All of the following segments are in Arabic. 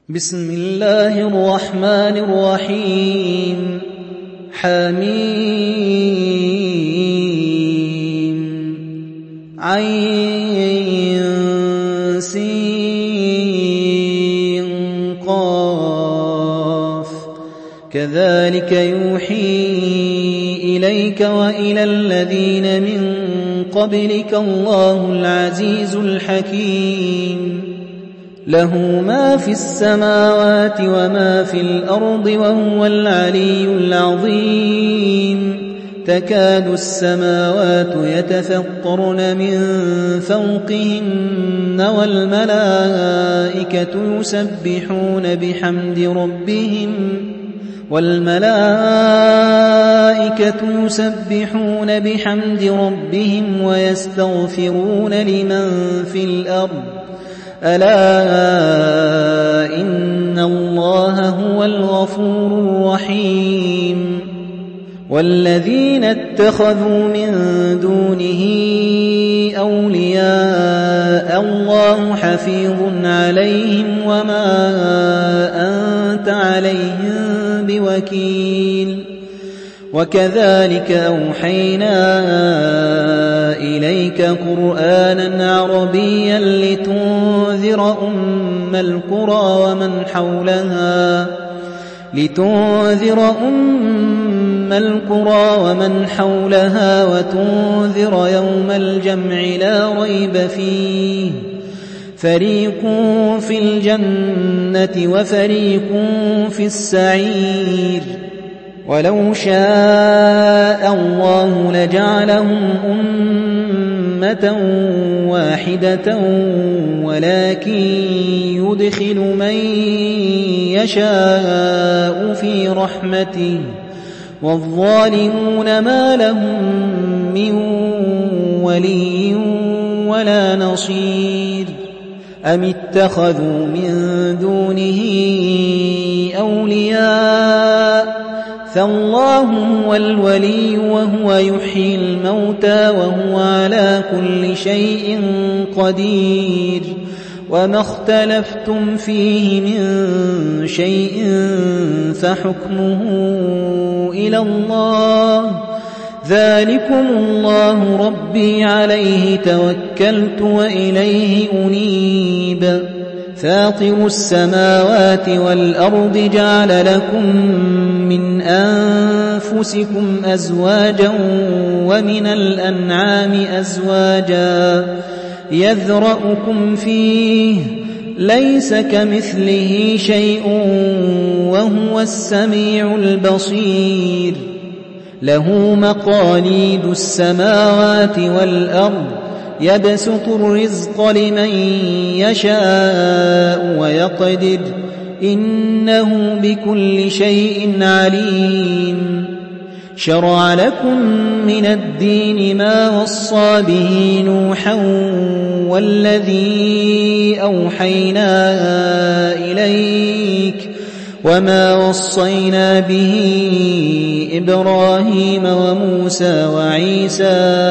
بسم الله الرحمن الرحيم حميم عين سين قاف كذلك يوحي إليك وإلى الذين من قبلك الله العزيز الحكيم له ما في السماوات وما في الأرض وهو العلي العظيم تكاد السماوات يتفطرن من فوقهن والملائكة يسبحون بحمد ربهم ويستغفرون لمن في الأرض ألا إن الله هو الغفور الرحيم والذين اتخذوا من دونه أولياء الله حفيظ عليهم وما أنت عليهم بوكيل وكذلك أوحينا إليك قرآنا عربيا لتنذر أم القرى ومن حولها وتنذر يوم الجمع لا ريب فيه فريق في الجنة وفريق في السعير ولو شاء الله لجعلهم أمة واحدة ولكن يدخل من يشاء في رحمته والظالمون ما لهم من ولي ولا نصير أم اتخذوا من دونه أولياء فالله هو الولي وهو يحيي الموتى وهو على كل شيء قدير وما اختلفتم فيه من شيء فحكمه إلى الله ذلكم الله ربي عليه توكلت وإليه أنيب فاطر السماوات والأرض جعل لكم من أنفسكم أزواجا ومن الأنعام أزواجا يذرأكم فيه ليس كمثله شيء وهو السميع البصير له مقاليد السماوات والأرض يبسط الرزق لمن يشاء ويقدر إنه بكل شيء عليم شرع لكم من الدين ما وصى به نوحا والذي أوحينا إليك وما وصينا به إبراهيم وموسى وعيسى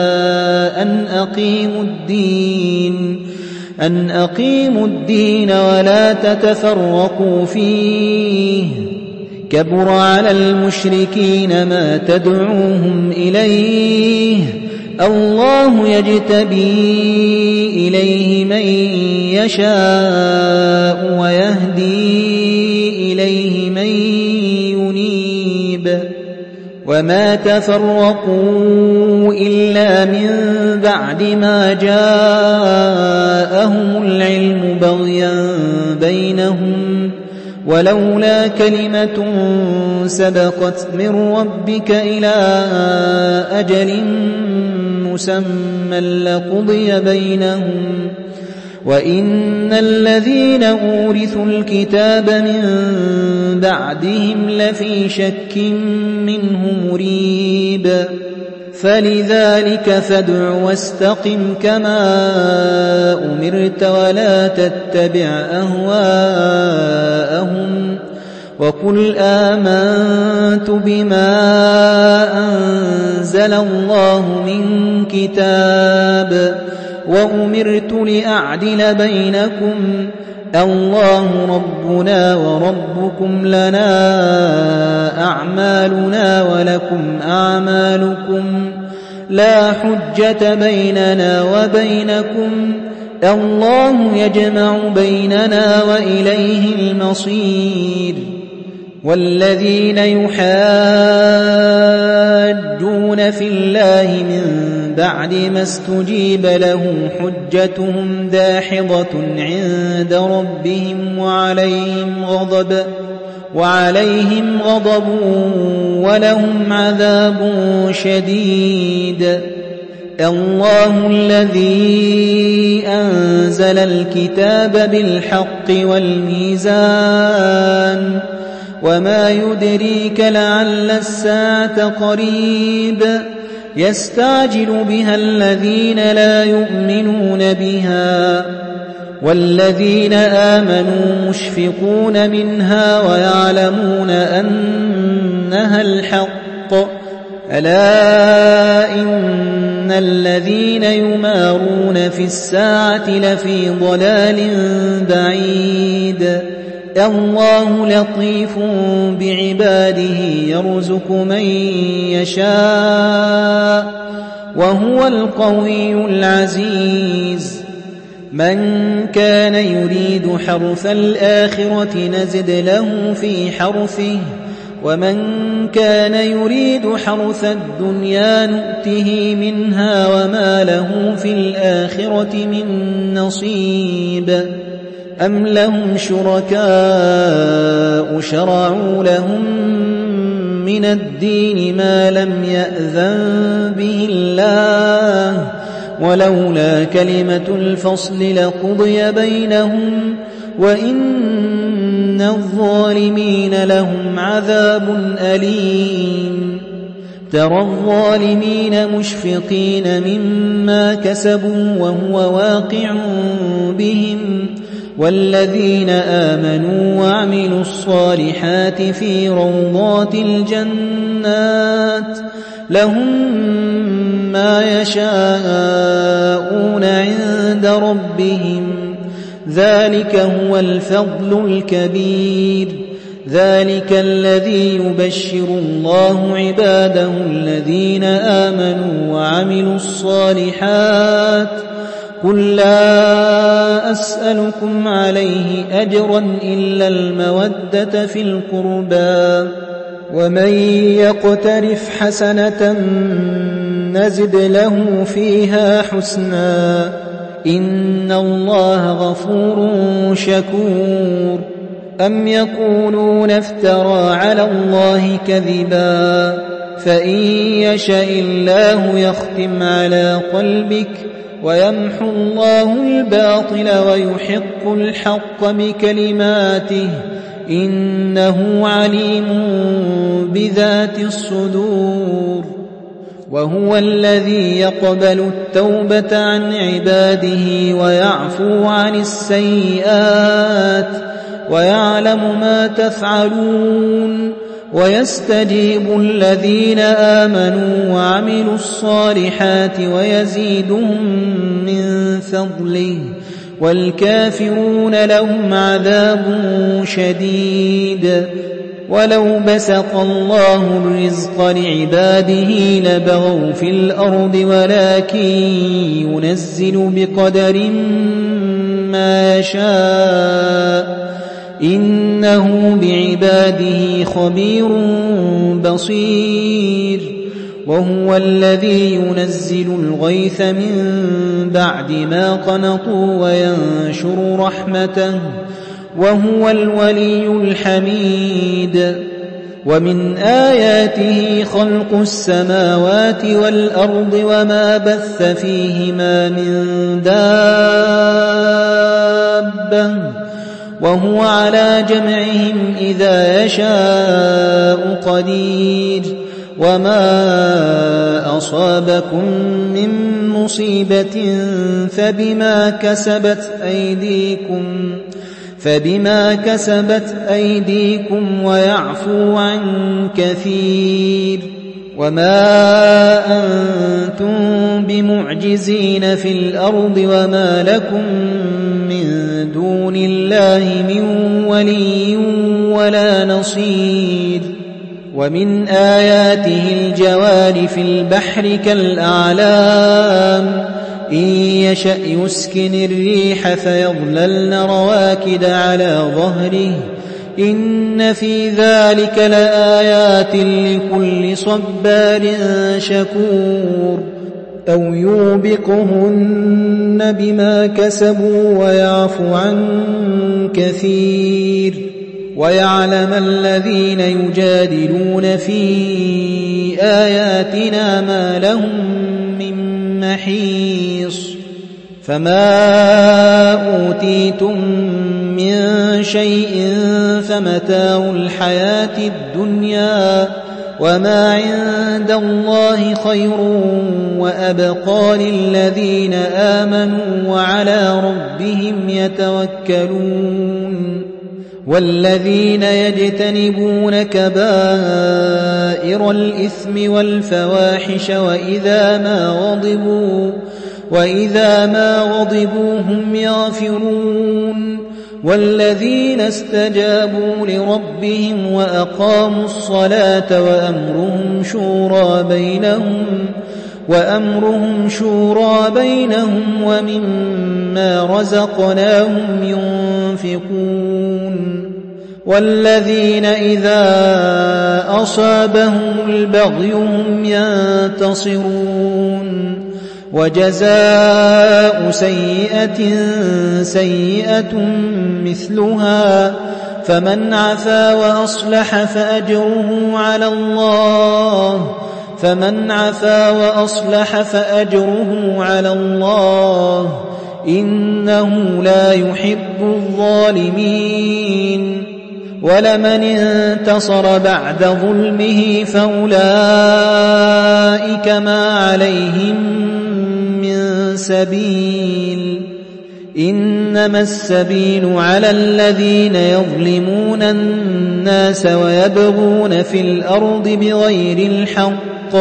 أن أقيموا الدين ولا تتفرقوا فيه كبر على المشركين ما تدعوهم إليه الله يجتبي إليه من يشاء ويهدي إليه من ينيب وما تفرقوا إلا من بعد ما جاءهم العلم بغيا بينهم ولولا كلمة سبقت من ربك إلى أجل مسمى لقضي بينهم وإن الذين أورثوا الكتاب من بعدهم لفي شك منه مريب فلذلك فادع واستقم كما أمرت ولا تتبع أهواءهم وقل آمنت بما أنزل الله من كتاب وأمرت لأعدل بينكم الله ربنا وربكم لنا أعمالنا ولكم أعمالكم لا حجة بيننا وبينكم الله يجمع بيننا وإليه المصير والذين يحاجون في الله من بعد ما استجيب له حجتهم داحضة عند ربهم وعليهم غضب ولهم عذاب شديد الله الذي أنزل الكتاب بالحق والميزان وما يدريك لعل الساعة قريب يستعجل بها الذين لا يؤمنون بها والذين آمنوا مشفقون منها ويعلمون أنها الحق ألا إن الذين يمارون في الساعة لفي ضلال بعيد الله لطيف بعباده يرزق من يشاء وهو القوي العزيز من كان يريد حرث الآخرة نزد له في حرثه ومن كان يريد حرث الدنيا نؤته منها وما له في الآخرة من نصيب أم لهم شركاء شرعوا لهم من الدين ما لم يأذن به الله ولولا كلمة الفصل لقضي بينهم وإن الظالمين لهم عذاب أليم ترى الظالمين مشفقين مما كسبوا وهو واقع بهم والذين آمنوا وعملوا الصالحات في روضات الجنات لهم ما يشاءون عند ربهم ذلك هو الفضل الكبير ذلك الذي يبشر الله عباده الذين آمنوا وعملوا الصالحات قل لا أسألكم عليه أجرا إلا المودة في القربى ومن يقترف حسنة نزد له فيها حسنا إن الله غفور شكور أم يقولون افترى على الله كذبا فإن يشاء الله يختم على قلبك ويمحو الله الباطل ويحق الحق بكلماته إنه عليم بذات الصدور وهو الذي يقبل التوبة عن عباده ويعفو عن السيئات ويعلم ما تفعلون ويستجيب الذين آمنوا وعملوا الصالحات ويزيدهم من فضله والكافرون لهم عذاب شديد ولو بسط الله الرزق لعباده لبغوا في الأرض ولكن ينزل بقدر ما يشاء إنه بعباده خبير بصير وهو الذي ينزل الغيث من بعد ما قنطوا وينشر رحمته وهو الولي الحميد ومن آياته خلق السماوات والأرض وما بث فيهما من دابة وهو على جمعهم إذا يشاء قدير وما أصابكم من مصيبة فبما كسبت أيديكم ويعفو عن كثير وما أنتم بمعجزين في الأرض وما لكم من دون الله من ولي ولا نصير ومن آياته الجوار في البحر كالأعلام إن يشأ يسكن الريح فيظللن رواكد على ظهره إن في ذلك لآيات لكل صبار شكور أو يوبقهن بما كسبوا ويعفو عن كثير ويعلم الذين يجادلون في آياتنا ما لهم من محيص فما أوتيتم من شيء فمتاع الحياة الدنيا وما عند الله خير وأبقى للذين آمنوا وعلى ربهم يتوكلون والذين يجتنبون كبائر الإثم والفواحش وإذا ما غضبوا هم يغفرون والذين استجابوا لربهم وأقاموا الصلاة وأمرهم شورى بينهم ومما رزقناهم ينفقون والذين إذا أصابهم البغي هم ينتصرون وجزاء سيئة مثلها فمن عفا وأصلح فأجره على الله إنه لا يحب الظالمين ولمن انتصر بعد ظلمه فأولئك ما عليهم من سبيل إنما السبيل على الذين يظلمون الناس ويبغون في الأرض بغير الحق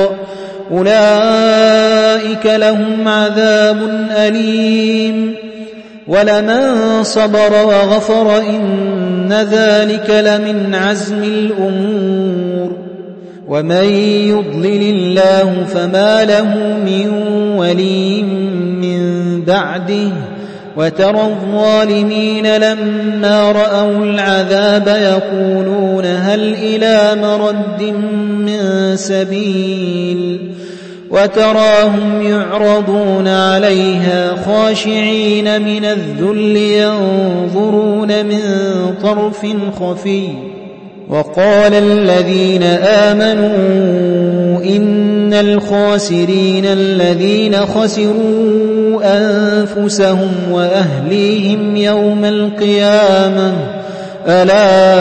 أولئك لهم عذاب أليم ولمن صبر وغفر إن ذلك لمن عزم الأمور ومن يضلل الله فما له من ولي من بعده وترى الظالمين لما رأوا العذاب يقولون هل إلى مرد من سبيل وتراهم يعرضون عليها خاشعين من الذل ينظرون من طرف خفي وقال الذين آمنوا إن الخاسرين الذين خسروا أنفسهم وأهليهم يوم القيامة ألا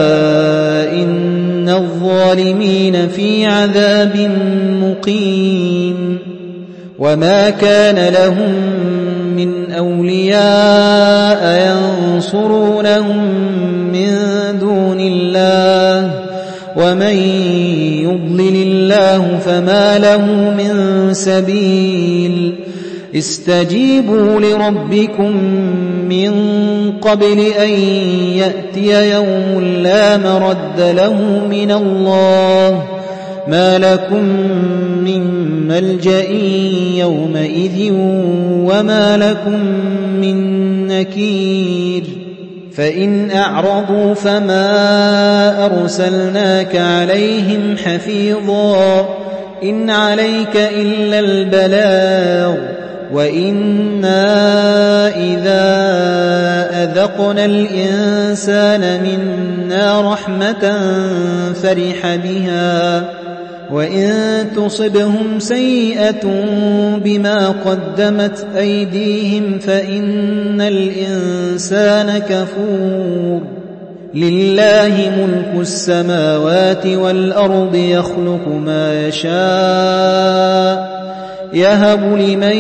إن الظالمين في عذاب مقيم وما كان لهم من أولياء ينصرونهم من دون الله ومن يضلل الله فما له من سبيل استجيبوا لربكم من قبل أن يأتي يوم لا مرد له من الله ما لكم من ملجأ يومئذ وما لكم من نكير فإن أعرضوا فما أرسلناك عليهم حفيظا إن عليك إلا البلاغ وإنا إذا أذقنا الإنسان منا رحمة فرح بها وإن تصبهم سيئة بما قدمت أيديهم فإن الإنسان كفور لله ملك السماوات والأرض يخلق ما يشاء يهب لمن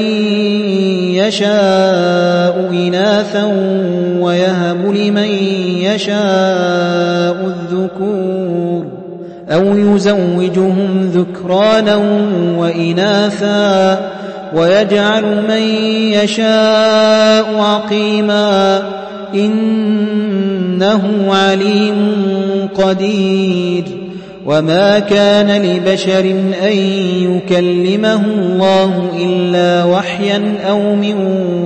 يشاء إناثا ويهب لمن يشاء الذكور أو يزوجهم ذكرانا وإناثا ويجعل من يشاء عقيما إنه عليم قدير وما كان لبشر أن يكلمه الله إلا وحيا أو من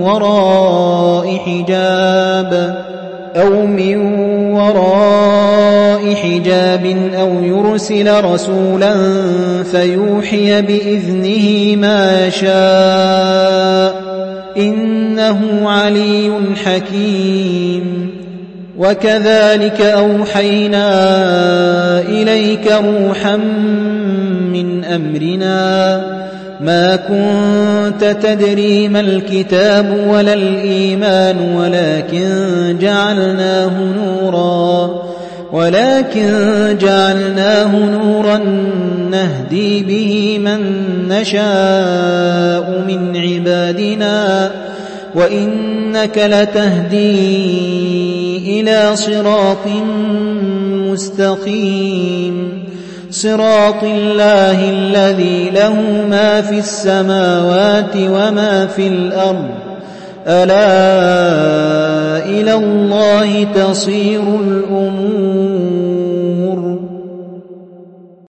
وراء حجاب أو يرسل رسولا فيوحي بإذنه ما يشاء إنه علي حكيم وكذلك أوحينا إليك روحا من أمرنا ما كنت تدري ما الكتاب ولا الإيمان ولكن جعلناه نورا نهدي به من نشاء من عبادنا وإنك لتهدي إلى صراط مستقيم صراط الله الذي له ما في السماوات وما في الأرض ألا إلى الله تصير الأمور